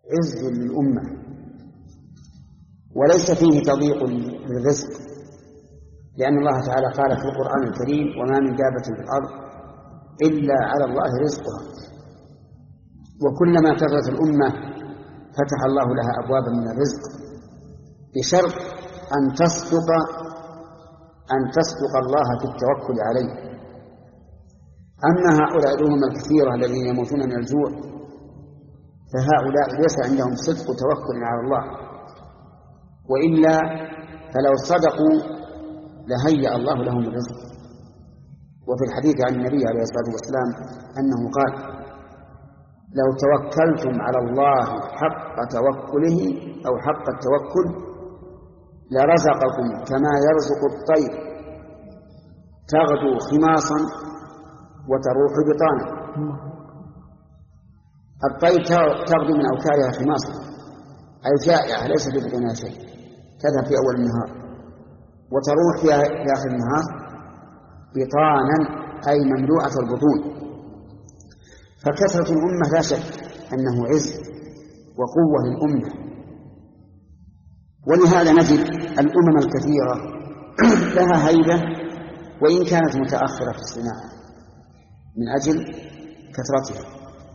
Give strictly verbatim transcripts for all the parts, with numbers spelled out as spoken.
عز للأمة، وليس فيه تضييق للرزق، لأن الله تعالى قال في القرآن الكريم: وما من دابة في الأرض إلا على الله رزقها. وكلما كثرت الأمة فتح الله لها أبوابا من الرزق، بشرط أن تصدق أن تصدق الله في التوكل عليه. أما هؤلاء الأمم الكثيرة الذين يموتون من الجوع فهؤلاء ليس عندهم صدق توكل على الله، وإلا فلو صدقوا لهيأ الله لهم الرزق. وفي الحديث عن النبي عليه الصلاة والسلام أنه قال: لو توكلتم على الله حق توكله أو حق التوكل لرزقكم كما يرزق الطير تغدو خماصا وتروح بطانا. الطير تغدو من أوكارها خماصا، أي جائعة ليس في بطنها شيء، تذهب في أول النهار وتروح في آخر النهار بطانا، أي مملوءة البطون. فكثرة الأمة لا شك أنه عز وقوة للأمة، ولهذا نجد الأمم الكثيرة لها هيبة وإن كانت متأخرة في الصناعة من أجل كثرتها.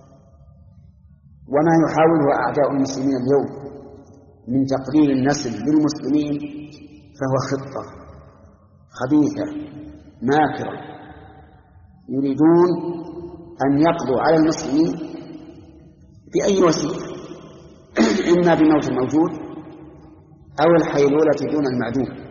وما يحاوله أعداء المسلمين اليوم من تقليل النسل للمسلمين فهو خطة خبيثة ماكرة، يريدون أن يقضوا على المسلمين بأي وسيلة، إما بموت الموجود أو الحيلولة دون المعدوم.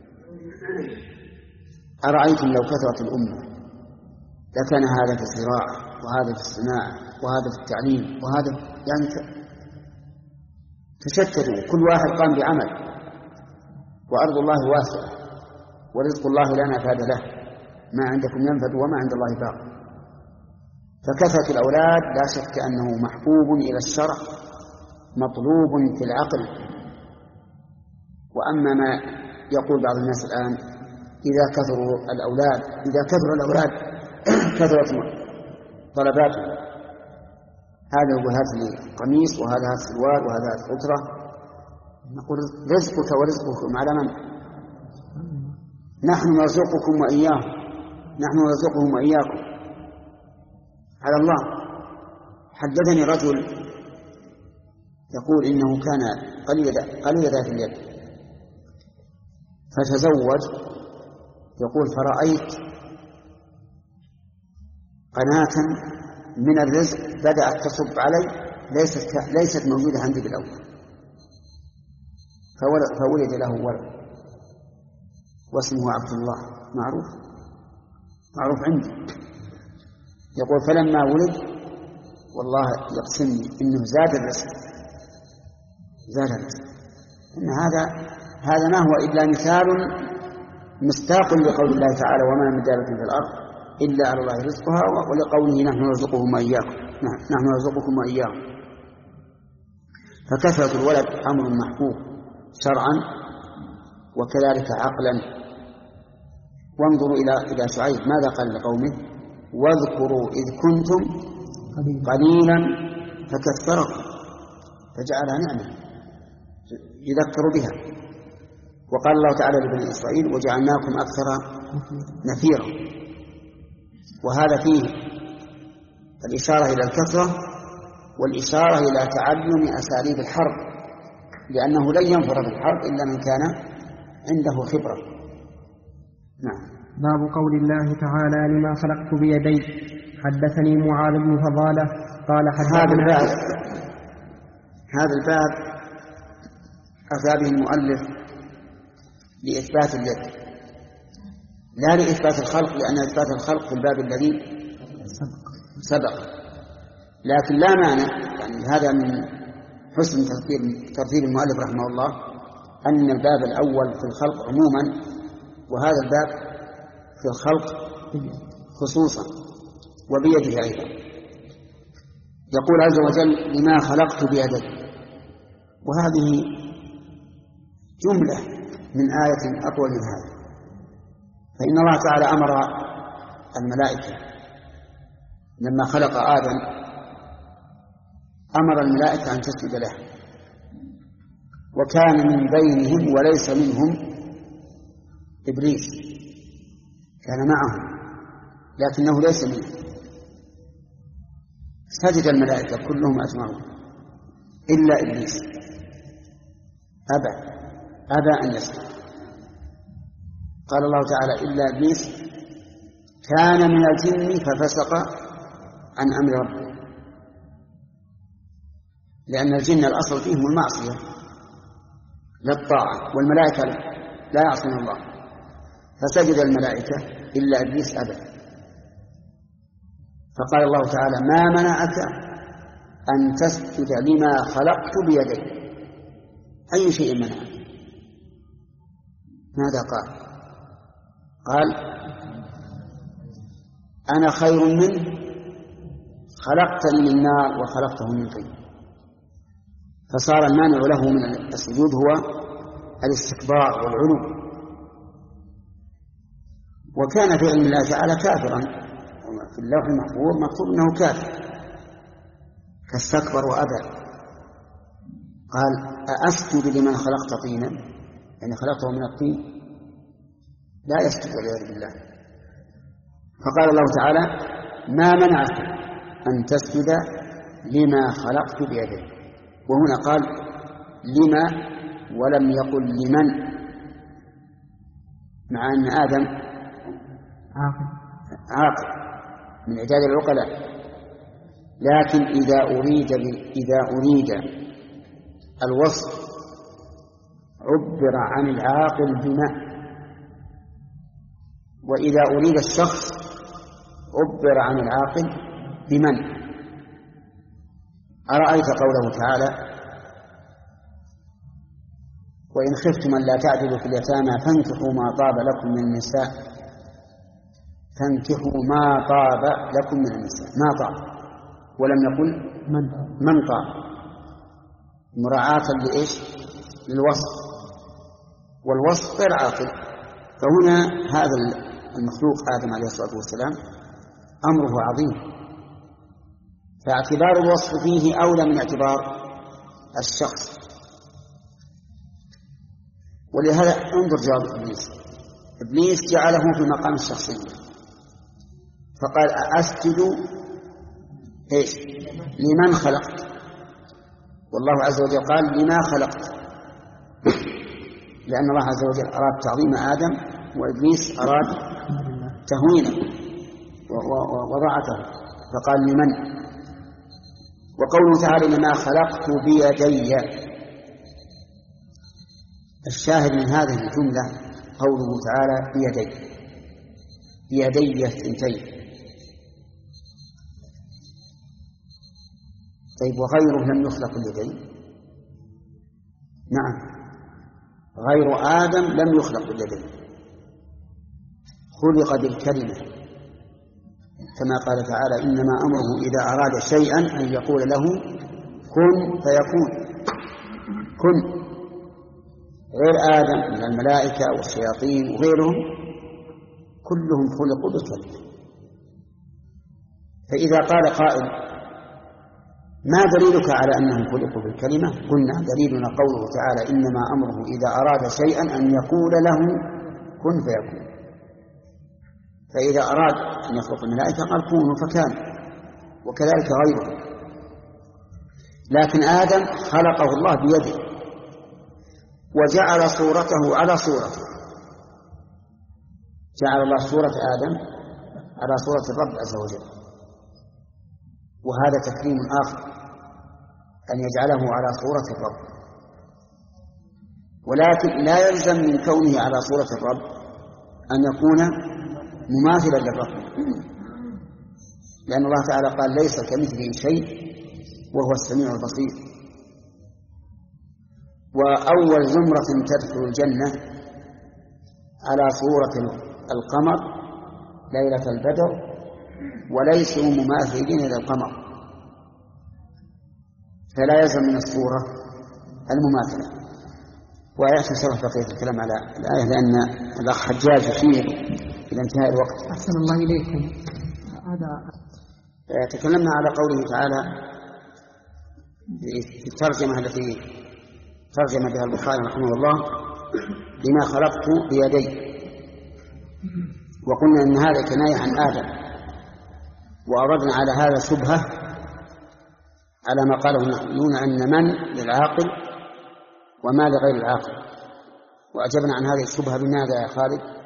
أرأيتم لو كثرت الأمة لكان هذا في الزراعة وهذا في الصناعة وهذا في التعليم وهذا، يعني تشتتوا، كل واحد قام بعمل، وأرض الله واسعة ورزق الله لا نفاد له، ما عندكم ينفد وما عند الله باق. فكثرة الأولاد لا شك أنه محبوب إلى الشرع مطلوب في العقل. وأما ما يقول بعض الناس الآن: إذا كثروا الأولاد إذا كثر الأولاد كثرت طلباتهم، هذا هو هذا القميص وهذا هذا السروال وهذا هذا القطرة. نقول: رزقك ورزقكم على من؟ نحن نرزقكم وإياهم، نحن نرزقهم وإياكم على الله. حدثني رجل يقول إنه كان قليل ذات اليد فتزوج، يقول: فرأيت قناة من الرزق بدأت تصب علي ليست ليست موجودة عندي بالأول، فولد له ولد واسمه عبد الله، معروف معروف عندي. يقول: فلما ولد والله يقسمني إنه زاد الرزق زاد الرزق. إن هذا هذا ما هو إلا مثال مستاق لقول الله تعالى: وما من دابة في الأرض إلا على الله رزقها، ولقوله: نحن نرزقهم وإياكم نحن نرزقكم وإياهم. فكثرة الولد أمر محبوب شرعا وكذلك عقلا. وانظروا إلى إلى شعيب ماذا قال لقومه: واذكروا إذ كنتم قليلا فكثركم فجعلها نعمة يذكر بها. وقال الله تعالى لبني إسرائيل: وجعلناكم أكثر نفيرا. وهذا فيه الإشارة إلى الكثرة والإشارة إلى تعلم أساليب الحرب، لأنه لن ينفر في الحرب إلا من كان عنده خبرة. نعم. باب قول الله تعالى: لما خلقت بيدي. حدثني معاذ بن فضالة قال: هذا الباب هذا الباب أتى به المؤلف لإثبات اليد لا لإثبات الخلق، لأن إثبات الخلق في الباب الذي سبق. لكن لا مانع، يعني هذا من حسن ترتيب المؤلف رحمه الله أن الباب الأول في الخلق عموما وهذا الباب في الخلق خصوصا وبيده أيضا. يقول عز وجل: لما خلقت بيدي. وهذه جملة من آية أطول من هذا. فإن الله تعالى أمر الملائكة لما خلق آدم أمر الملائكة أن تسجد له، وكان من بينهم وليس منهم إبليس، كان معهم لكنه ليس منهم. سجد الملائكة كلهم أجمعون إلا إبليس، أبى أبى أن يسجد. قال الله تعالى: إلا إبليس كان من الجن ففسق عن أمر ربه، لأن الجن الأصل فيهم المعصية للطاعة، والملائكة لا يعصون الله، فسجد الملائكة إلا إبليس أبى. فقال الله تعالى: ما منعك أن تسجد لما خلقت بيدي؟ أي شيء منعك؟ ماذا قال؟ قال: أنا خير منه، خلقتني من نار وخلقته من طين. فصار المانع له من السجود هو الاستكبار والعلو. وكان في علم الله تعالى كافرا، في اللوح المحفوظ مكتوب أنه كافر، فاستكبر وأبى. قال: أأسجد لمن خلقت طينا؟ يعني خلقته من الطين، لا يسجد والعياذ بالله. فقال الله تعالى: ما منعك أن تسجد لما خلقت بيدي؟ وهنا قال لما ولم يقل لمن، مع أن آدم عاقل عاقل من عداد العقلاء، لكن إذا أريد إذا أريد الوصف عبر عن العاقل بما، وإذا أريد الشخص عبر عن العاقل بمن. أرأيت قوله تعالى: وإن خفتم أن لا تعدلوا في اليتامى فانكحوا ما طاب لكم من النساء، فانكحوا ما طاب لكم من النساء، ما طاب، ولم يقل من من طاب، مراعاة لإيش؟ للوصف، والوصف غير عاقل. فهنا هذا المخلوق آدم عليه الصلاة والسلام أمره عظيم، فاعتبار الوصف فيه أولى من اعتبار الشخص. ولهذا انظر جواب إبليس. إبليس جعله في مقام الشخصية، فقال: أأسجد إيش؟ لمن خلقت؟ والله عز وجل قال: لما خلقت، لأن الله عز وجل أراد تعظيم آدم، وإبليس أراد تهوينه وضعته، فقال: لمن. وقوله تعالى: لما خلقت بيدي، الشاهد من هذه الجملة قوله تعالى: بيدي، بيدي الثنتين. طيب، وغيره لم يخلق باليدين؟ نعم، غير آدم لم يخلق باليدين، خلق بالكلمة، كما قال تعالى: إنما أمره إذا أراد شيئا أن يقول له كن فيكون. كن. غير آدم من الملائكة والشياطين وغيرهم كلهم خلقوا بالكلمة. فإذا قال قائل: ما دليلك على أنهم خلقوا بالكلمة؟ قلنا: دليلنا قوله تعالى: إنما أمره إذا أراد شيئا أن يقول له كن فيكون. فإذا أراد أن يخلق الملائكة قال كونوا فكان، وكذلك غيره. لكن آدم خلقه الله بيده، وجعل صورته على صورته، جعل الله صورة آدم على صورة الرب عز وجل، وهذا تكريم آخر أن يجعله على صورة الرب. ولكن لا يلزم من كونه على صورة الرب أن يكون مماثلا للرب، لأن الله تعالى قال: ليس كمثله شيء وهو السميع البصير. وأول زمرة تدخل الجنة على صورة القمر ليلة البدر، وليسوا مماثلين للقمر، فلا يلزم من الصورة المماثلة. ويأتي شرح بقية الكلام على الآية، لأن الأخ حجاج يشير إلى انتهاء الوقت. أحسن الله إليكم. هذا تكلمنا على قوله تعالى: في الترجمة التي ترجم بها البخاري رحمه الله بما خلقت بيدي، وقلنا إن هذا كناية عن آدم، وأردنا على هذا شبهة على ما قاله النحويون أن من للعاقل وما لغير العاقل، وأجبنا عن هذه الشبهة بماذا يا خالد؟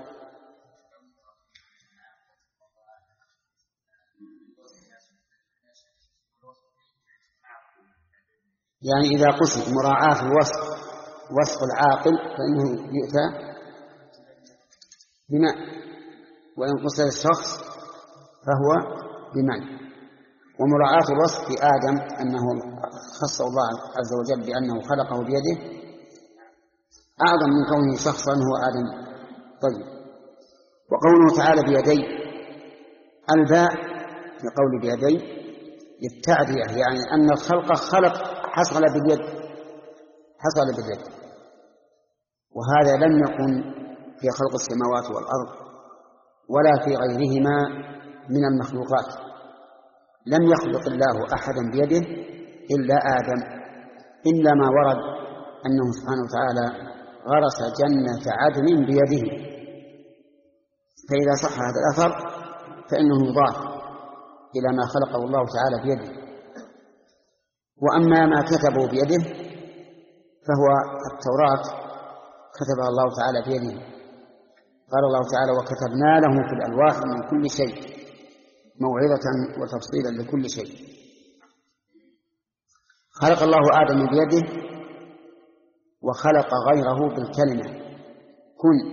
يعني إذا قصد مراعاة الوصف وصف العاقل فإنه يؤتى بماء، وإن قصد الشخص فهو بماء. ومراعاة الوصف في آدم أنه خص الله عز وجل بأنه خلقه بيده أعظم من كونه شخصا هو آدم. طيب، وقوله تعالى بيدي، الباء في قول بيدي للتعدية، يعني أن الخلق خلق حصل باليد حصل باليد وهذا لم يكن في خلق السماوات والأرض ولا في غيرهما من المخلوقات. لم يخلق الله أحدا بيده إلا آدم، إلا ما ورد أنه سبحانه وتعالى غرس جنة عدن بيده، فإذا صح هذا الأثر فإنه يضاف إلى ما خلقه الله تعالى بيده. وأما ما كتبه بيده فهو التوراة كتبها الله تعالى بيده، قال الله تعالى وكتبنا له في الألواح من كل شيء موعظة وتفصيلا لكل شيء. خلق الله آدم بيده وخلق غيره بالكلمة كن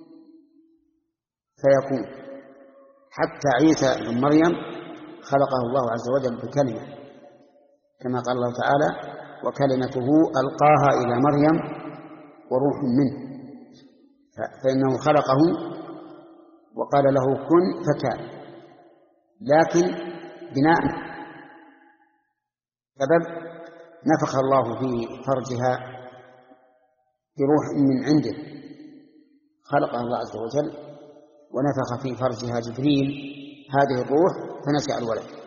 فيكون، حتى عيسى بن مريم خلقه الله عز وجل بكلمة كما قال الله تعالى وكلمته ألقاها إلى مريم وروح منه، فإنه خلقه وقال له كن فكان، لكن بناء سبب نفخ الله في فرجها بروح من عنده، خلقها الله عز وجل ونفخ في فرجها جبريل هذه الروح فنشأ الولد.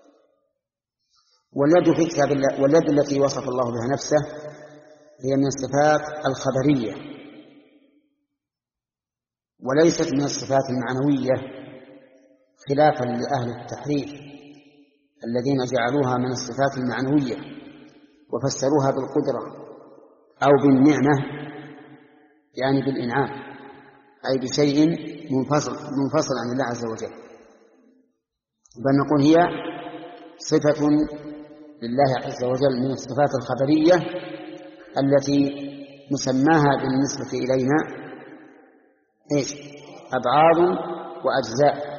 واليد في كتاب الله، واليد التي وصف الله بها نفسه هي من الصفات الخبرية وليست من الصفات المعنوية، خلافا لأهل التحريف الذين جعلوها من الصفات المعنوية وفسروها بالقدرة أو بالنعمة، يعني بالإنعام، أي بشيء منفصل منفصل عن الله عز وجل، بل نقول هي صفة لله عز وجل من الصفات الخبرية التي مسماها بالنسبة إلينا إيش؟ أبعاد وأجزاء،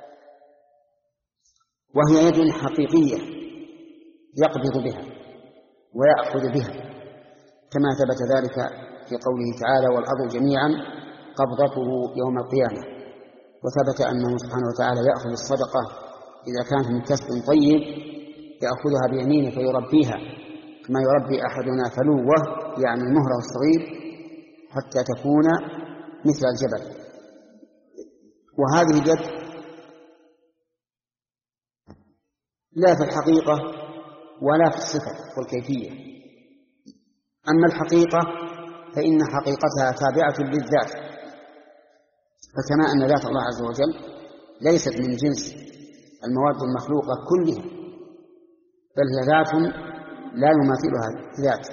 وهي يد حقيقية يقبض بها ويأخذ بها، كما ثبت ذلك في قوله تعالى والأرض جميعا قبضته يوم القيامة. وثبت أنه سبحانه وتعالى يأخذ الصدقة إذا كانت من كسب طيب يأخذها بيمينه فيربيها كما يربي أحدنا فلوة، يعني المهرة الصغير، حتى تكون مثل الجبل. وهذه اليد لا في الحقيقة ولا في الصفة والكيفية. أما الحقيقة فإن حقيقتها تابعة للذات، فكما أن ذات الله عز وجل ليست من جنس المواد المخلوقة كلها، بل هي ذات لا يماثلها ذات.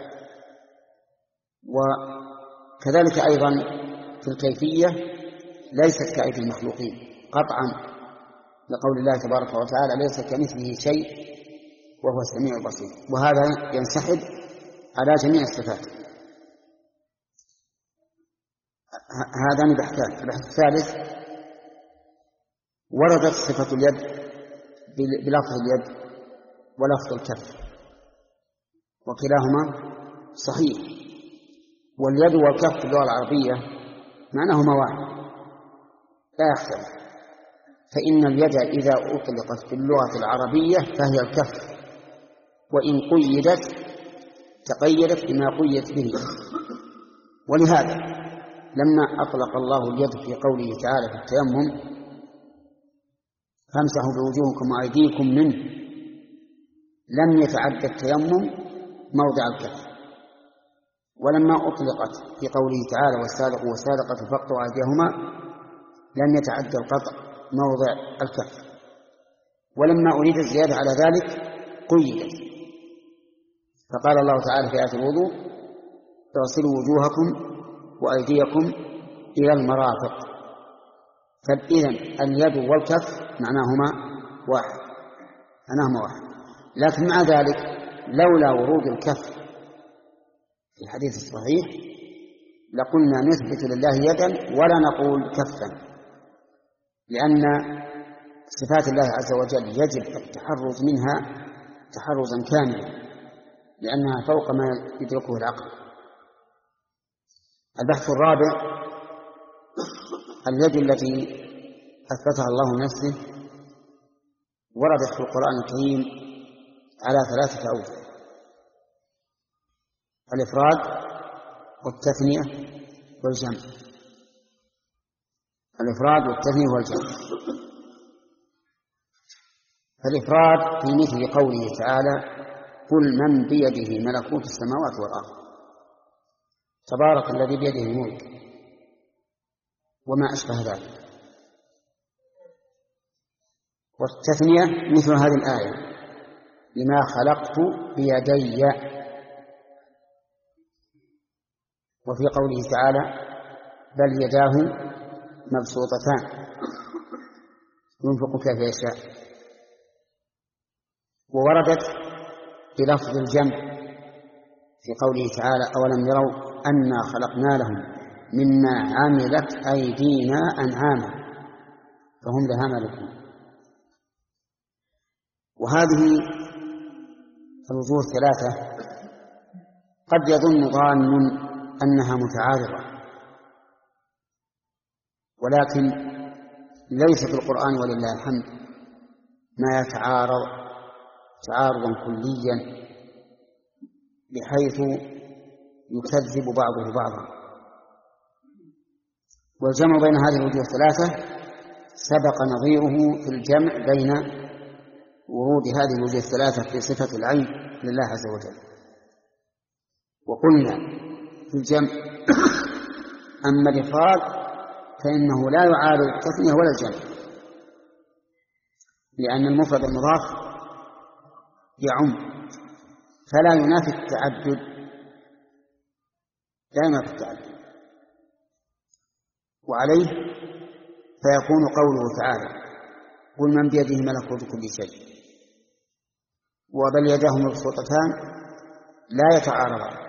وكذلك أيضا في الكيفية ليست كأيدي المخلوقين قطعا، لقول الله تبارك وتعالى ليس كمثله شيء وهو السميع البصير، وهذا ينسحب على جميع الصفات. هذان بحثان. البحث الثالث وردت صفة اليد بلفظ اليد ولفظ الكف، وكلاهما صحيح، واليد والكف في اللغة العربية معناهما واحد لا يختلف. فإن اليد إذا أطلقت في اللغة العربية فهي الكف، وإن قيدت تقيدت بما قيدت به. ولهذا لما أطلق الله اليد في قوله تعالى في التيمم فامسحوا بوجوهكم وأيديكم منه، لم يتعد التيمم موضع الكف. ولما أطلقت في قوله تعالى والسارق والسارقة فاقطعوا أيديهما لم يتعدى القطع موضع الكف. ولما أريد الزيادة على ذلك قيدت، فقال الله تعالى في آية الوضوء اغسلوا وجوهكم وأيديكم إلى المرافق. فإذا اليد والكف معناهما واحد معناهما واحد. لكن مع ذلك لولا ورود الكف في الحديث الصحيح لقلنا نثبت لله يدا ولا نقول كفا، لأن صفات الله عز وجل يجب التحرز منها تحرزا كاملا لأنها فوق ما يدركه العقل. البحث الرابع اليد التي أثبتها الله نفسه وردت في القرآن الكريم على ثلاثة أوجه: الإفراد والتثنية والجمع. الإفراد والتثنية والجمع. فالإفراد في مثل قوله تعالى قل من بيده ملكوت السماوات والأرض تبارك الذي بيده الملك وما أشبه ذلك. والتثنية مثل هذه الآية لما خلقت بيدي. وفي قوله تعالى بل يداه مبسوطتان ينفق كيف يشاء. ووردت بلفظ الجمع في قوله تعالى أولم يروا أنا خلقنا لهم مما عملت أيدينا أنعاما فهم لها مالكون. وهذه الوجوه الثلاثة قد يظن ظان أنها متعارضة، ولكن ليس في القرآن ولله الحمد ما يتعارض تعارضا كليا بحيث يكذب بعضه بعضا. والجمع بين هذه الوجوه الثلاثة سبق نظيره في الجمع بين ورود هذه الوجوه الثلاثة في صفة العين لله عز وجل. وقلنا في الجمع أما الإفراد فإنه لا يعارض التثنية ولا الجمع، لأن المفرد المضاف يعم فلا ينافي التعدد لا ينافي التعدد. وعليه فيكون قوله تعالى قل من بيده ملكوت كل شيء وبل يداه مبسوطتان لا يتعارضان،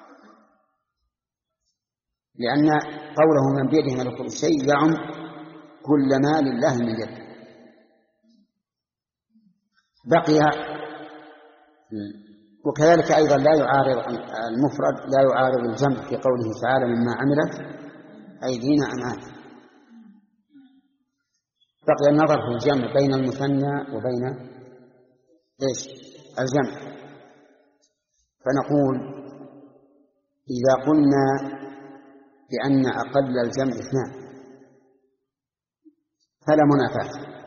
لأن قوله من بيده ملكوت شيء يعم كل ما لله من يد. بقي وكذلك أيضا لا يعارض المفرد لا يعارض الجمع في قوله تعالى مما عملت أيدينا أنعاما. بقي النظر في الجمع بين المثنى وبين إيش الجمع. فنقول إذا قلنا بأن أقل الجمع اثنان فلا منافاة،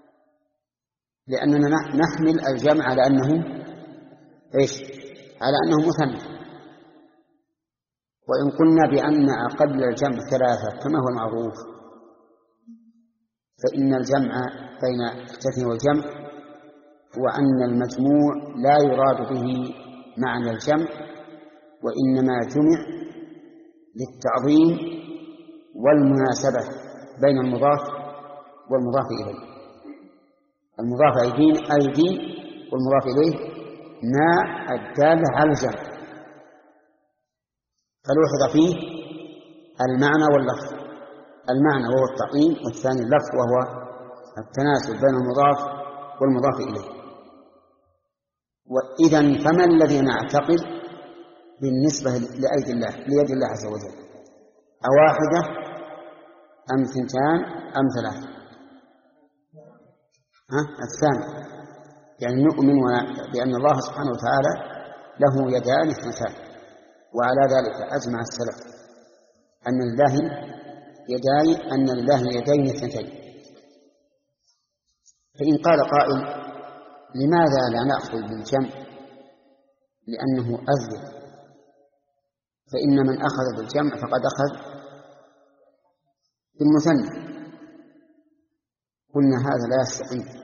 لأننا نحمل الجمع على أنه إيش على أنه مثنى. وإن قلنا بأن أقل الجمع ثلاثة كما هو المعروف فإن الجمع بين التثنية والجمع هو أن المجموع لا يراد به معنى الجمع وإنما جمع للتعظيم والمناسبة بين المضاف والمضاف إليه. المضاف أيدين أيدي والمضاف إليه ما الدالة على الجمع، فلوحظ فيه المعنى واللفظ. المعنى وهو التعظيم والثاني اللفظ وهو التناسب بين المضاف والمضاف إليه. وإذن فما الذي نعتقد بالنسبة لأيدي الله ليد الله عز وجل؟ أواحدة أم ثنتان أم ثلاثة؟ ها الثاني، يعني نؤمن بأن الله سبحانه وتعالى له يدان اثنتان، وعلى ذلك أجمع السلف أن لله يداي أن لله يدين اثنتين. فإن قال قائل لماذا لا نأخذ بالجمع لأنه أزيد، فإن من أخذ بالجمع فقد أخذ بالمثنى. قلنا هذا لا يستقيم،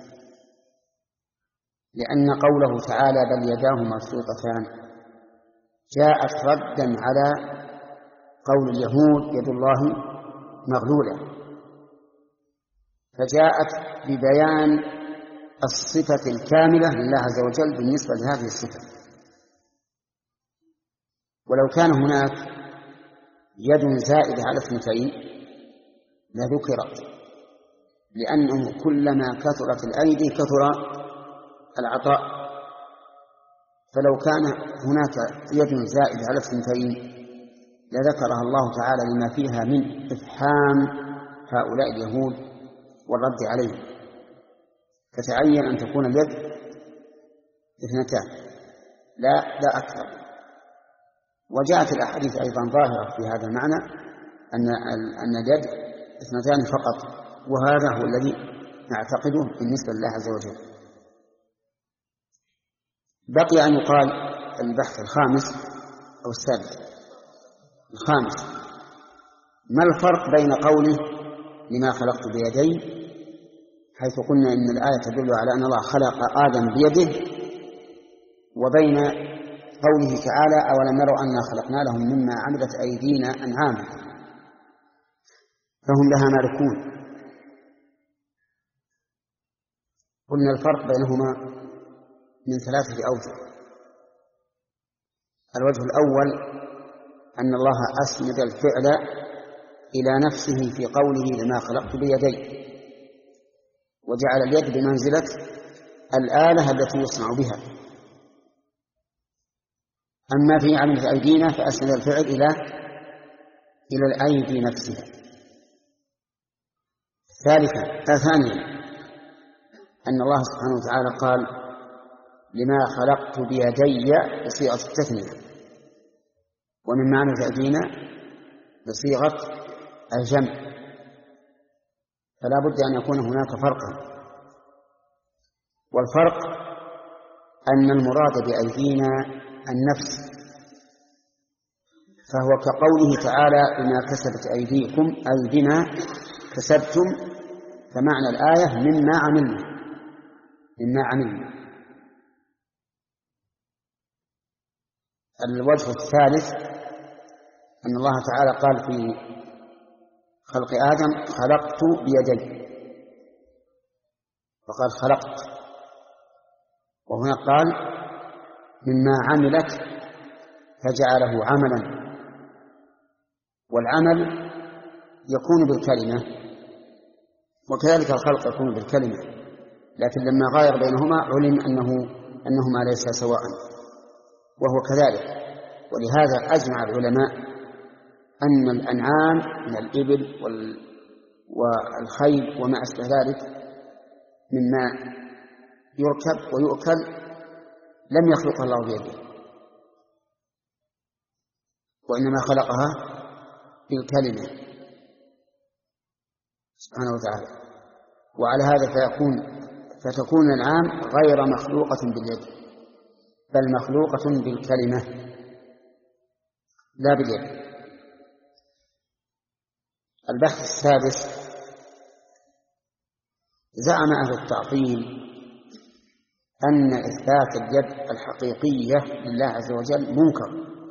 لأن قوله تعالى بل يداه مبسوطتان جاءت ردا على قول اليهود يد الله مغلولة، فجاءت ببيان الصفة الكاملة لله عز وجل بالنسبة لهذه الصفة. ولو كان هناك يد زائدة على اثنتين لذكرت، لأنه كلما كثرت الأيدي كثر العطاء، فلو كان هناك يد زائدة على اثنتين لذكرها الله تعالى لما فيها من إفحام هؤلاء اليهود والرد عليهم، فتعين أن تكون اليد اثنتان لا لا أكثر. وجاءت الأحاديث أيضا ظاهرة في هذا المعنى أن أن اليد اثنتان فقط، وهذا هو الذي نعتقده بالنسبة لله عز وجل. بقي أن يقال البحث الخامس أو السادس. الخامس: ما الفرق بين قوله لما خلقت بيدي، حيث قلنا إن الآية تدل على أن الله خلق آدم بيده، وبين قوله تعالى أولم يروا أنا خلقنا لهم مما عملت أيدينا أنعاما فهم لها مالكون؟ قلنا الفرق بينهما من ثلاثة أوجه. الوجه الأول أن الله أسند الفعل إلى نفسه في قوله لما خلقت بيدي، وجعل اليد بمنزلة الآلة التي يصنع بها. أما في عمل أيدينا فأسند الفعل إلى إلى الأيدي نفسها. ثالثا ثانيا أن الله سبحانه وتعالى قال لما خلقت بيدي بصيغة التثنية، ومن معنى أيدينا بصيغة الجمع، فلا بد أن يكون هناك فرقا. والفرق أن المراد بأيدينا النفس، فهو كقوله تعالى بما كسبت أيديكم أي بما كسبتم، فمعنى الآية مما عملنا مما عملنا. الوجه الثالث أن الله تعالى قال في خلق آدم خلقت بيدي، وقال خلقت، وهنا قال مما عملت فجعله عملا، والعمل يكون بالكلمة وكذلك الخلق يكون بالكلمة، لكن لما غاير بينهما علم أنه أنهما ليس سواء، وهو كذلك. ولهذا أجمع العلماء أن الأنعام من الإبل والخيل وما أشبه ذلك مما يركب ويؤكل لم يخلقها الله بيده، وإنما خلقها بالكلمة سبحانه وتعالى. وعلى هذا فيكون فتكون الأنعام غير مخلوقة باليد، بل مخلوقة بالكلمة لا باليد. البحث السادس: زعم أهل التعطيل أن إثبات اليد الحقيقية لله عز وجل منكر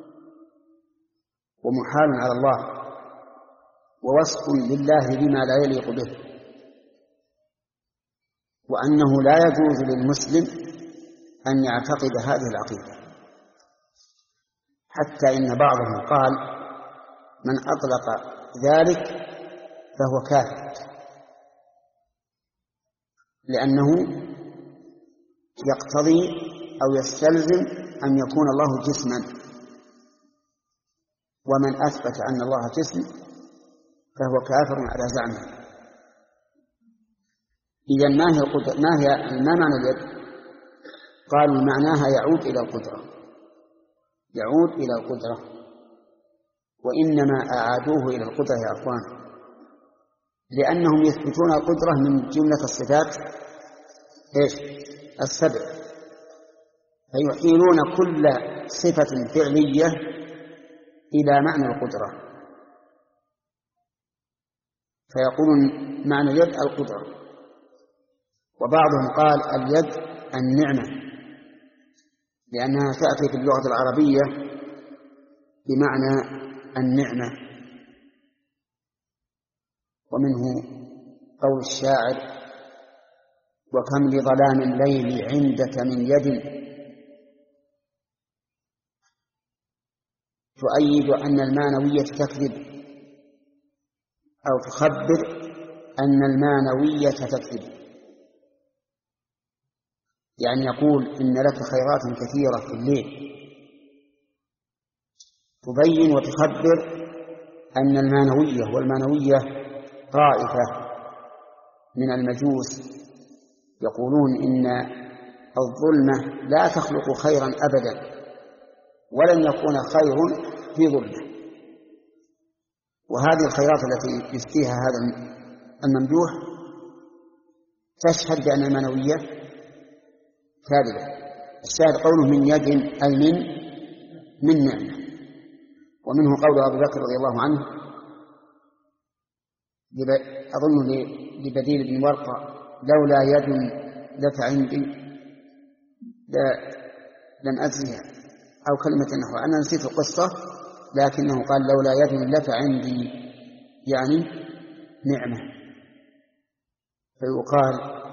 ومحال على الله ووصف لله بما لا يليق به، وأنه لا يجوز للمسلم أن يعتقد هذه العقيدة، حتى إن بعضهم قال من أطلق ذلك فهو كافر، لأنه يقتضي أو يستلزم أن يكون الله جسما، ومن أثبت أن الله جسم فهو كافر على زعمه. إذن ما هي القدرة؟ ما هي ما معنى اليد؟ قالوا معناها يعود إلى القدرة، يعود إلى القدرة، وإنما أعادوه إلى القدرة يا أخوان، لأنهم يثبتون القدرة من جملة الصفات إيش؟ السبع، فيحيلون كل صفة فعلية إلى معنى القدرة، فيقولون معنى اليد القدرة. وبعضهم قال اليد النعمة، لأنها تأتي في اللغة العربية بمعنى النعمة. ومنه قول الشاعر: وكم لظلام الليل عندك من يد تؤيد أن المعنوية تكذب، أو تخبر أن المعنوية تكذب، يعني يقول إن لك خيرات كثيرة في الليل، تبين وتخبر أن المعنوية، والمعنوية طائفة من المجوس يقولون إن الظلمة لا تخلق خيرا أبدا، ولن يكون خير في ظلمة. وهذه الخيرات التي يفتيها هذا الممدوح تشهد بأن المعنوية كاذبة. الشاهد قوله من يد أي من من نعمة. ومنه قول أبو بكر رضي الله عنه، أظن لبديل بن ورقة: لولا يد لك عندي لم أجزها، أو كلمة نحو. أنا نسيت القصة، لكنه قال لولا يد لك عندي يعني نعمة. فيقال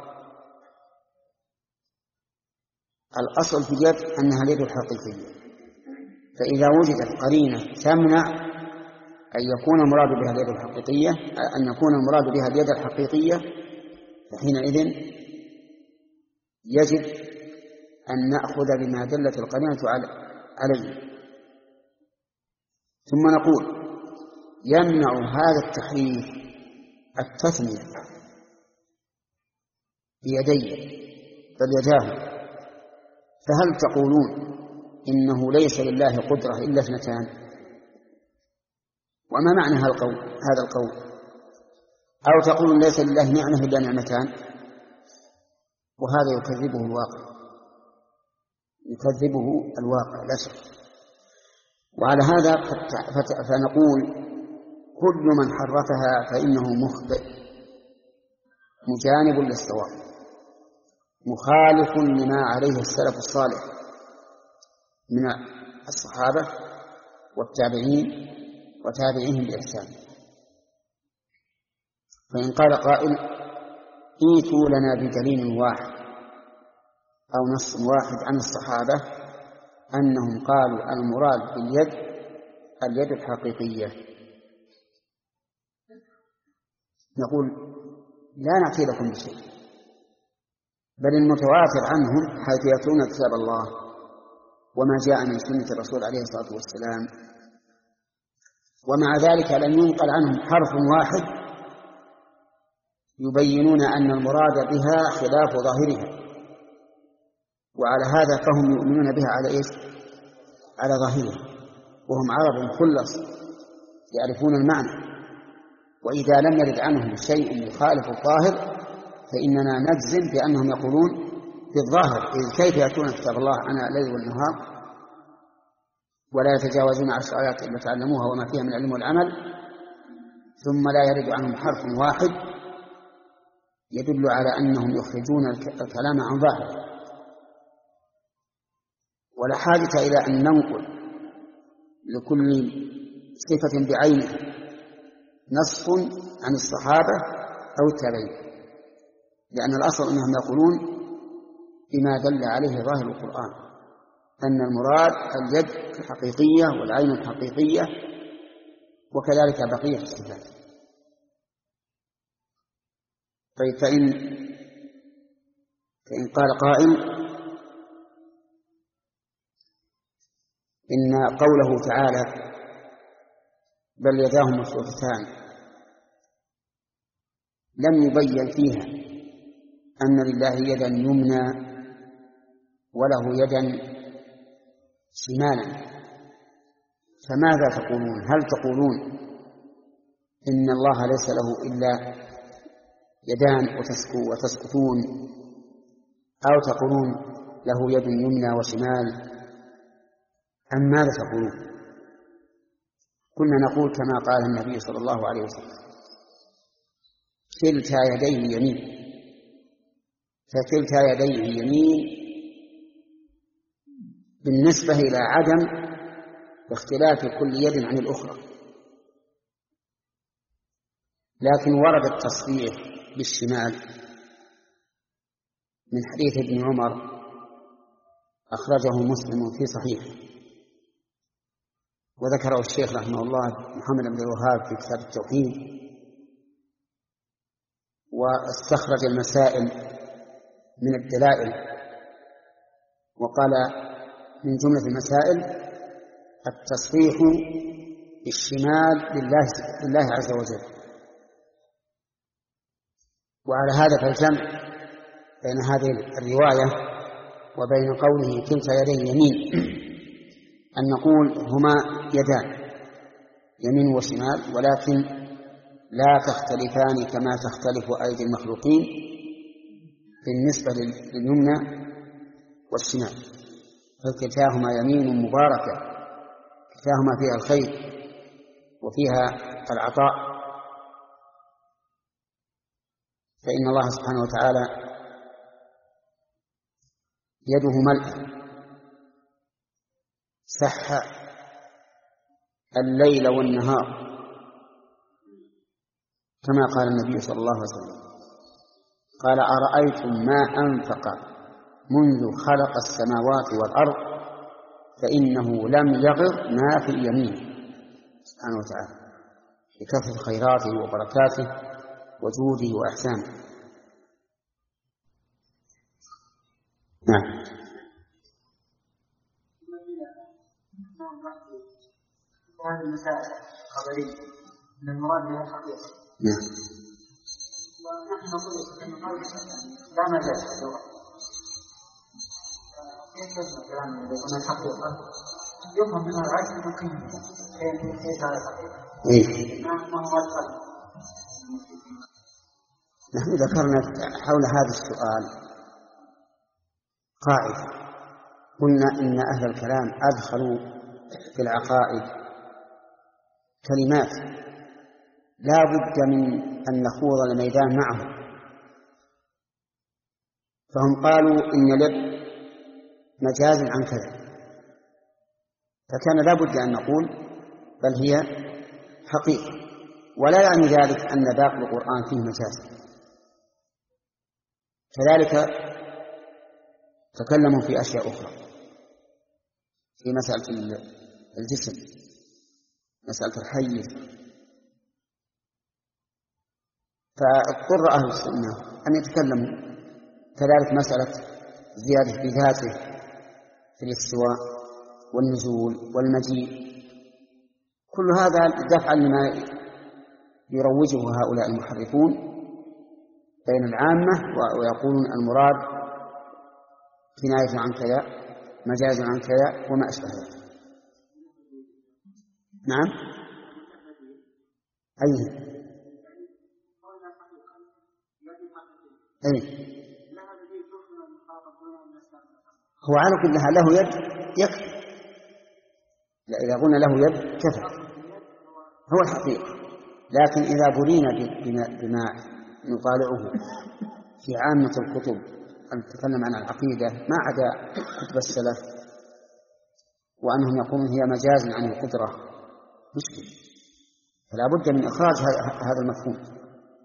الأصل في اليد أنها اليد الحقيقية، فإذا وجدت قرينة تمنع أن يكون المراد بها اليد الحقيقية أن يكون المراد بها اليد الحقيقية فحينئذ يجب أن نأخذ بما دلت القرينة عليه. ثم نقول يمنع هذا التحريف التثنية بيدي بل يداه، فهل تقولون إنه ليس لله قدرة إلا اثنتان؟ وما معنى هذا القول هذا القول أو تقولون ليس لله نعمة إلا نعمتان؟ وهذا يكذبه الواقع يكذبه الواقع لا شك. وعلى هذا فنقول كل من حرفها فإنه مخطئ مجانب للصواب مخالف لما عليه السلف الصالح من الصحابة والتابعين وتابعيهم بإحسان. فإن قال قائل ايتوا لنا بدليل واحد أو نص واحد عن الصحابة أنهم قالوا المراد باليد اليد الحقيقية، نقول لا نعطي لكم بشيء، بل المتواتر عنهم حيث يتلون كتاب الله وما جاء من سنة الرسول عليه الصلاة والسلام، ومع ذلك لم ينقل عنهم حرف واحد يبينون أن المراد بها خلاف ظاهرها، وعلى هذا فهم يؤمنون بها على إيش؟ على ظاهرها، وهم عرب خلص يعرفون المعنى. وإذا لم يرد عنهم شيء يخالف الظاهر فإننا نجزم بأنهم يقولون بالظاهر، إذ كيف يأتون كتاب الله عناء الليل والنهار ولا يتجاوزون عشر آيات إلا تعلموها وما فيها من العلم والعمل، ثم لا يرد عنهم حرف واحد يدل على أنهم يخرجون الكلام عن ظاهره. ولا حاجة إلى أن ننقل لكل صفة بعينها نص عن الصحابة أو التابعين، لأن الأصل أنهم يقولون بما دل عليه ظاهر القرآن أن المراد اليد الحقيقية والعين الحقيقية وكذلك بقية الصفات. طيب فإن, فإن قال قائل إن قوله تعالى بل يداه مبسوطتان لم يبين فيها أن لله يدا يمنى وله يدا شمالا، فماذا تقولون؟ هل تقولون إن الله ليس له إلا يدان وتسكتون، أو تقولون له يد يمنى وشمال؟ عن ماذا تقولون؟ كنا نقول كما قال النبي صلى الله عليه وسلم: كلتا يديه يمين، فكلتا يديه يمين بالنسبة إلى عدم اختلاف كل يد عن الأخرى. لكن ورد التصريح بالشمال من حديث ابن عمر أخرجه مسلم في صحيحه، وذكره الشيخ رحمه الله محمد بن الوهاب في كتاب التوحيد، واستخرج المسائل من الدلائل، وقال من جملة المسائل التصريح بالشمال لله, لله عز وجل. وعلى هذا فالجمع بين هذه الرواية وبين قوله كلتا يديه يمين أن نقول هما يدان يمين وشمال، ولكن لا تختلفان كما تختلف أيدي المخلوقين بالنسبة لليمنى والشمال، فكلتاهما يمين مباركة، كلتاهما فيها الخير وفيها العطاء. فإن الله سبحانه وتعالى يده ملأ، سح الليل والنهار كما قال النبي صلى الله عليه وسلم، قال: أرأيتم ما أنفق منذ خلق السماوات والأرض فإنه لم يغر ما في اليمين سبحانه وتعالى، بكثرة خيراته وبركاته وجوده وإحسانه. نعم. هذه المسائل الخبرية من المراد بها الحقيقة. نعم. ونحن نقول أن القول لا مجال في اللغة. كيف يفهم كلام من الحقيقة؟ يفهم منها العكس من القيمة. كيف هذا الحقيقة؟ إيه. ما هو القلب؟ نحن ذكرنا حول هذا السؤال قاعدة، قلنا إن أهل الكلام أدخلوا في العقائد كلمات لا بد من أن نخوض الميدان معهم، فهم قالوا إن اليد مجاز عن كذا، فكان لا بد أن نقول بل هي حقيقة، ولا يعني ذلك أن باقي القرآن فيه مجاز. كذلك تكلموا في أشياء أخرى في مسألة الجسم، مسألة الحيز، فاضطر أهل السنة أن يتكلموا. كذلك مسألة زيادة بذاته في الاستواء والنزول والمجيء، كل هذا دفعا لما يروجه هؤلاء المحرفون بين العامة، ويقولون المراد كناية عن كذا، مجاز عن كذا، وما أشبه ذلك. نعم. أيه أيه هو على كل حال له يد يكفي، لا إذا قلنا له يد كفى هو الحقيقة. لكن إذا بلينا بما نطالعه في عامة الكتب أن تتكلم عن العقيدة ما عدا كتب السلف، وأنهم يقولون هي مجاز عن القدرة، مشكلة، فلا بد من إخراج هذا المفهوم.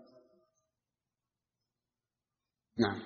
نعم.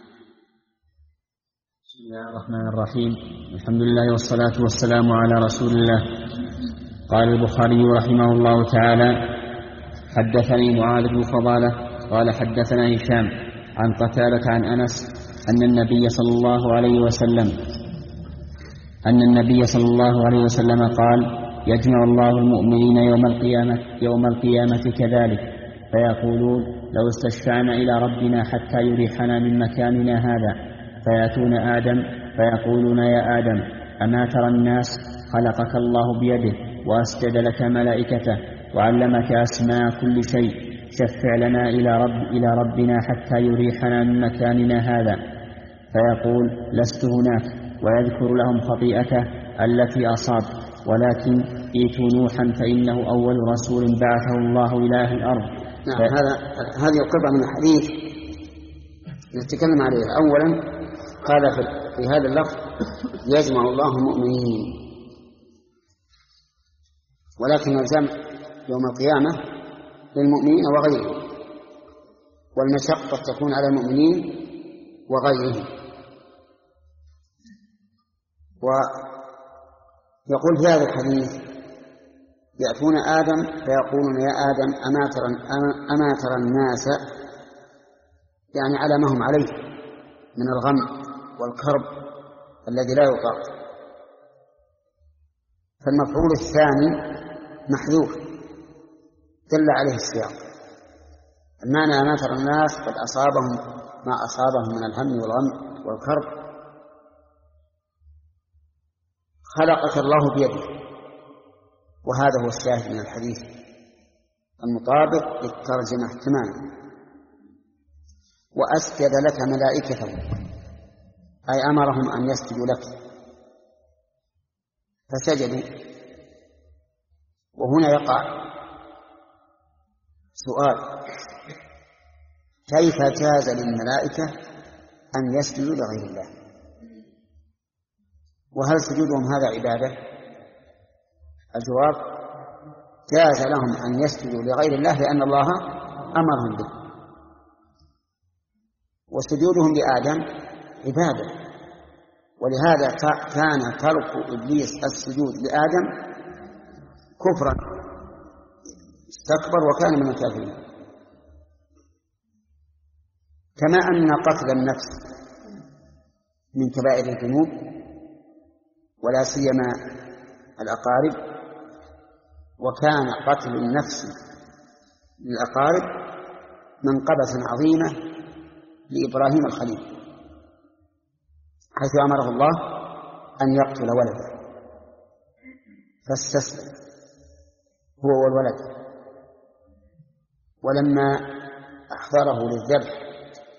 بسم الله الرحمن الرحيم، الحمد لله والصلاة والسلام على رسول الله. قال البخاري رحمه الله تعالى: حدثني معاذ بن فضالة قال حدثنا هشام عن قتادة عن أنس أن النبي صلى الله عليه وسلم أن النبي صلى الله عليه وسلم قال: يجمع الله المؤمنين يوم القيامة يوم القيامة كذلك، فيقولون: لو استشفعنا إلى ربنا حتى يريحنا من مكاننا هذا، فيأتون آدم فيقولون: يا آدم، أما ترى الناس خلقك الله بيده وأسجد لك ملائكته وعلمك أسماء كل شيء، شفع لنا إلى, رب إلى ربنا حتى يريحنا من مكاننا هذا. فيقول: لست هناك، ويذكر لهم خطيئته التي أصاب، ولكن ائتوا نوحا فإنه أول رسول بعثه الله إلى أهل الأرض. نعم. ف... هذا هذه القطعة من الحديث نتكلم عليه. أولا قال في هذا اللفظ يجمع الله المؤمنين، ولكن الجمع يوم القيامة للمؤمنين وغيرهم، والمشقة تكون على المؤمنين وغيرهم. ويقول في هذا الحديث يأتون آدم فيقولون يا آدم أما ترى أما ترى الناس، يعني على ما هم عليه من الغم والكرب الذي لا يطاق. فالمفعول الثاني محذوف دل عليه السياق. المعنى أما ترى الناس قد أصابهم ما أصابهم من الهم والغم والكرب خلقك الله بيده، وهذا هو الشاهد من الحديث المطابق للترجمة تماما. وأسجد لك ملائكته، أي أمرهم أن يسجدوا لك فسجدوا. وهنا يقع سؤال: كيف جاز للملائكة أن يسجدوا لغير الله؟ وهل سجودهم هذا عبادة؟ الجواب: جاز لهم أن يسجدوا لغير الله لأن الله أمرهم به، وسجودهم لآدم عبادة. ولهذا كان ترك إبليس السجود لآدم كفرا، استكبر وكان من الكافرين. كما أن قتل النفس من كبائر الذنوب، ولا سيما الأقارب، وكان قتل النفس للأقارب منقبة عظيمة لإبراهيم الخليل، حيث أمره الله أن يقتل ولده فاستسلم هو والولد. ولما أحضره للذبح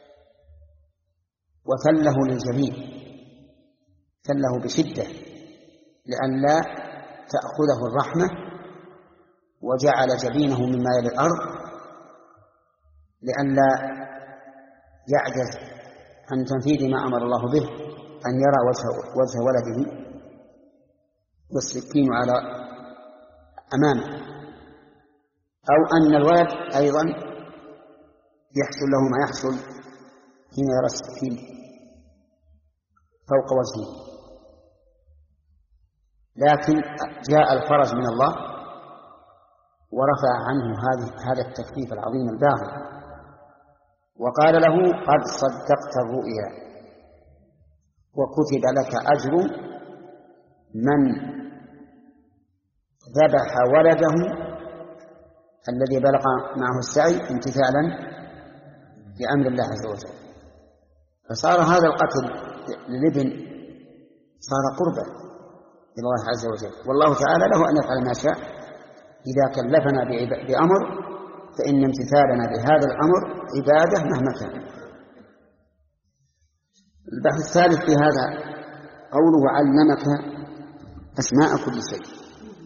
وثله للجبين ثله بشدة لئلا تأخذه الرحمة، وجعل جبينه مما يلي الأرض لئلا يعجز عن تنفيذ ما أمر الله به، أن يرى وجه, وجه ولده والسكين على أمامه، أو أن الولد أيضا يحصل له ما يحصل حين يرى السكين فوق وجهه. لكن جاء الفرج من الله ورفع عنه هذا التكليف العظيم الباهظ، وقال له: قد صدقت الرؤيا وكتب لك أجر من ذبح ولده الذي بلغ معه السعي امتثالا لأمر الله عز وجل. فصار هذا القتل للابن صار قربا إلى الله عز وجل، والله تعالى له أن يفعل ما شاء. إذا كلفنا بأمر فإن امتثالنا بهذا الأمر عبادة مهما كان. البحث الثالث في هذا قوله: علمك أسماء كل شيء.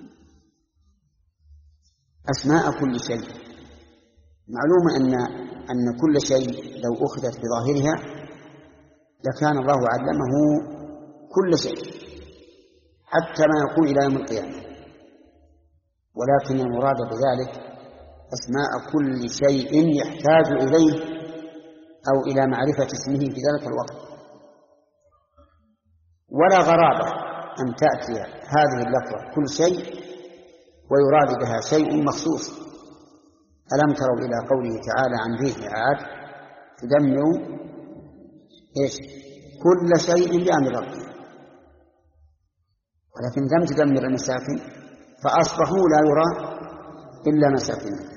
أسماء كل شيء معلوم أن أن كل شيء لو أخذت بظاهرها لكان الله علمه كل شيء حتى ما يكون إلى يوم القيامة، ولكن المراد بذلك أسماء كل شيء يحتاج إليه أو إلى معرفة اسمه في ذلك الوقت. ولا غرابة أن تأتي هذه اللفظة كل شيء ويراد بها شيء مخصوص. ألم تروا إلى قوله تعالى عن ريح عاد تدمر إيش كل شيء بأمر ربها، ولكن لم تدمر المساكن فأصبحوا لا يرى إلا مساكنهم.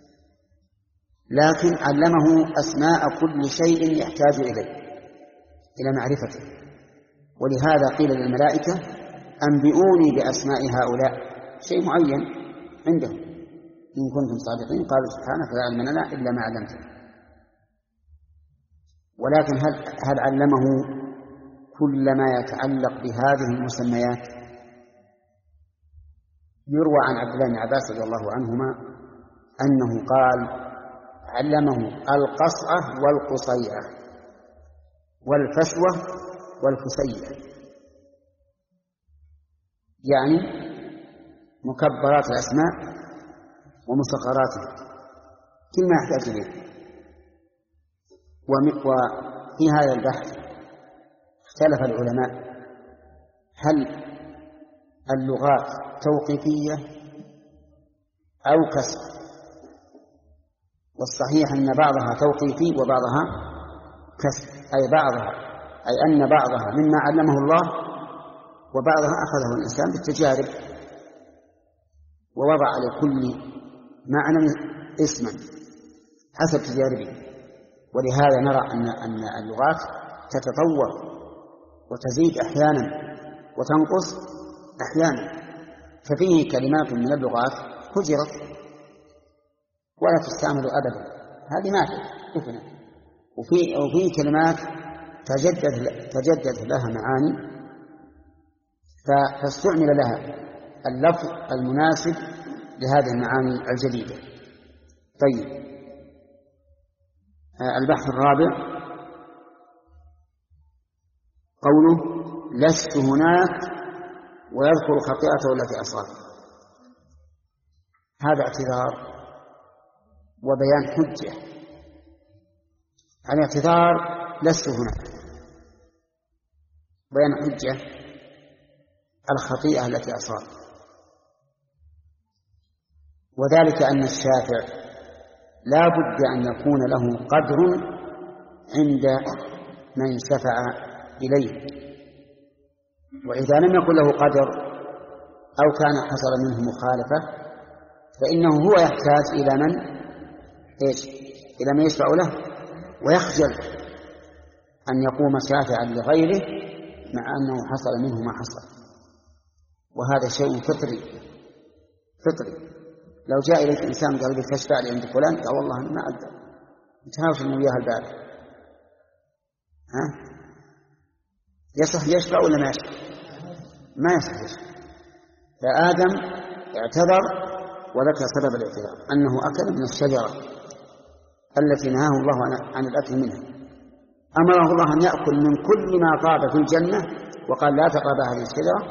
لكن علمه أسماء كل شيء يحتاج إليه إلى معرفته. ولهذا قيل للملائكة: أنبئوني بأسماء هؤلاء، شيء معين عندهم إن كنتم صادقين. قالوا: سبحانك لا علم لنا إلا ما علمتنا. ولكن هل, هل علمه كل ما يتعلق بهذه المسميات؟ يروى عن عبد الله بن عباس رضي الله عنهما أنه قال: علمه القصعة والقصيعة والفسوة والفسية، يعني مكبرات الأسماء ومصغراتها، كل ما يحتاج إليه. وفي هذا البحث اختلف العلماء هل اللغات توقيفية أو كسر، والصحيح أن بعضها توقيفي وبعضها كسر، أي بعضها أي أن بعضها مما علمه الله وبعضها أخذه الإنسان بالتجارب ووضع لكل معنى اسما حسب تجاربه. ولهذا نرى أن أن اللغات تتطور وتزيد أحيانا وتنقص أحيانا، ففيه كلمات من اللغات هجرت ولا تستعمل أبدا، هذه ما تفنى، وفي وفي كلمات تجدد تجدد لها معاني فاستعمل لها اللفظ المناسب لهذه المعاني الجديدة. طيب، البحث الرابع قوله: لست هناك ويذكر خطيئته التي أصاب. هذا اعتذار وبيان حجة. الاعتذار لست هناك، بيان حجة الخطيئة التي أصاب، وذلك أن الشافع لا بد أن يكون له قدر عند من شفع إليه، وإذا لم يكن له قدر أو كان حصل منه مخالفة فإنه هو يحتاج إلى من إيش؟ إلى من يشفع له، ويخجل أن يقوم شافعا لغيره مع أنه حصل منه ما حصل، وهذا شيء فطري فطري. لو جاء إليك إنسان قال لك تشفع لي عند فلان، قال والله أنا ما أقدر، تهاوش إنه وياها الباب، ها يصح يشفع ولا ما يشفع؟ ما يصح يشفع. فآدم اعتذر وذكر سبب الاعتذار أنه أكل من الشجرة التي نهاه الله عن الأكل منها. أمره الله أن يأكل من كل ما طاب في الجنة وقال: لا تقرب هذه الشجرة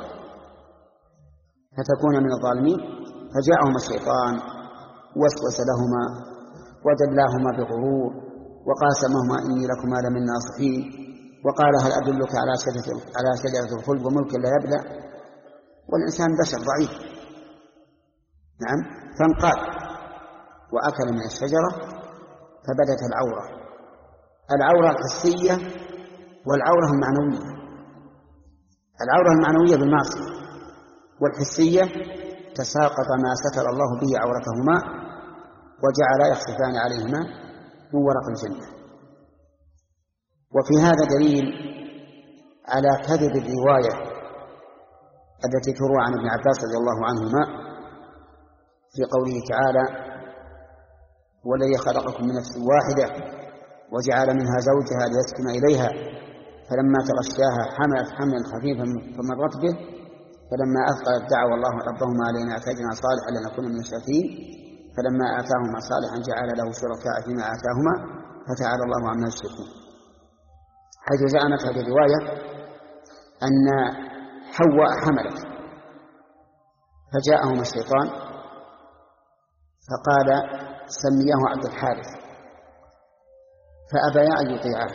فتكون من الظالمين. فجاءهما الشيطان وسوس لهما ودلاهما بغرور وقاسمهما: إني لكما لمن الناصحين، وقال: هل أدلك على شجرة على شجرة الخلد وملك لا يبلى. والإنسان بشر ضعيف، نعم، فانقاد وأكل من الشجرة فبدت العورة، العورة الحسية والعورة المعنوية. العورة المعنوية بالمعصية، والحسية تساقط ما ستر الله به عورتهما وجعل يخصفان عليهما من ورق الجنة. وفي هذا دليل على كذب الرواية التي تروى عن ابن عباس رضي الله عنهما في قوله تعالى: والذي خلقكم من نفس واحدة وجعل منها زوجها ليسكن إليها فلما تغشاها حملت حملا خفيفا فمرت به فلما أثقلت دعوا الله ربهما علينا أتاجنا صالحا لنكون من الشاكرين فلما آتاهما صالحا جعل له شركاء فيما آتاهما فتعالى الله عما يشركون. حيث زعمت هذه الرواية أن حواء حملت فجاءهما الشيطان فقال: سميه عبد الحارث، فأبيا أن يطيعاه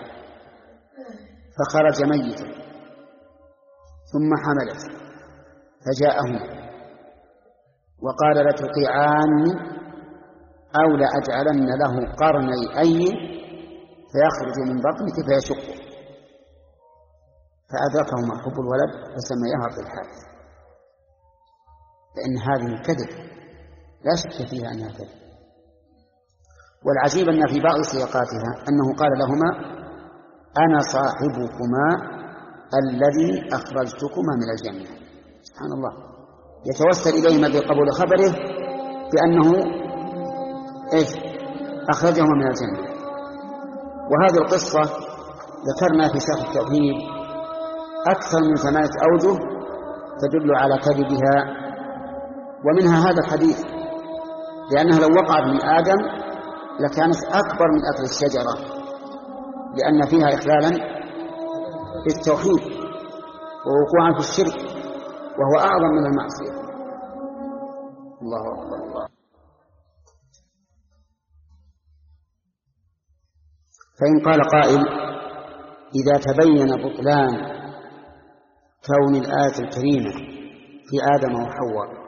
فخرج ميتا، ثم حملت فجاءهما وقال: لتطيعان أو لأجعلن له قرني أي فيخرج من بطنك فيشقه، فأدركهما حب الولد فسميه عبد الحارث. لأن هذه كذب لا شك فيها أنها كذب. والعجيب أن في بعض سياقاتها أنه قال لهما: أنا صاحبكما الذي أخرجتكما من الجنة. سبحان الله، يتوسل إليهما بقبول خبره بأنه إيش؟ أخرجهما من الجنة. وهذه القصة ذكرنا في شرح التوحيد أكثر من ثمانية أوجه تدل على كذبها ومنها هذا الحديث، لأنها لو وقعت من آدم لكانت أكبر من أكل الشجرة، لأن فيها إخلالا بالتوحيد ووقوعا في الشرك، وهو أعظم من المعصية. الله أكبر. الله. فإن قال قائل: إذا تبين بطلان كون الآية الكريمة في آدم وحواء،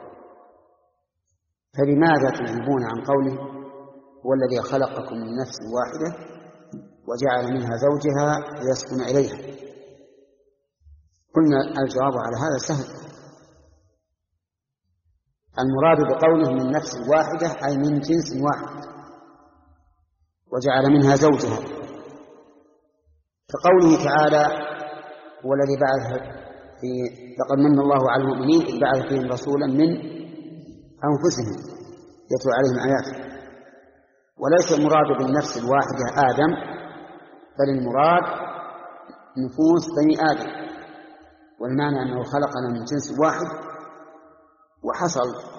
فلماذا تجيبون عن قوله: هو الذي خلقكم من نفس واحدة وجعل منها زوجها ليسكن إليها؟ قلنا الجواب على هذا سهل. المراد بقوله من نفس واحدة أي من جنس واحد، وجعل منها زوجها، كقوله تعالى: هو الذي بعث في لقد من الله على المؤمنين إذ بعث فيهم رسولا من أنفسهم يتلو عليهم آياته. وليس المراد بالنفس الواحدة آدم، بل المراد نفوس بني آدم، والمعنى أنه خلقنا من جنس واحد وحصل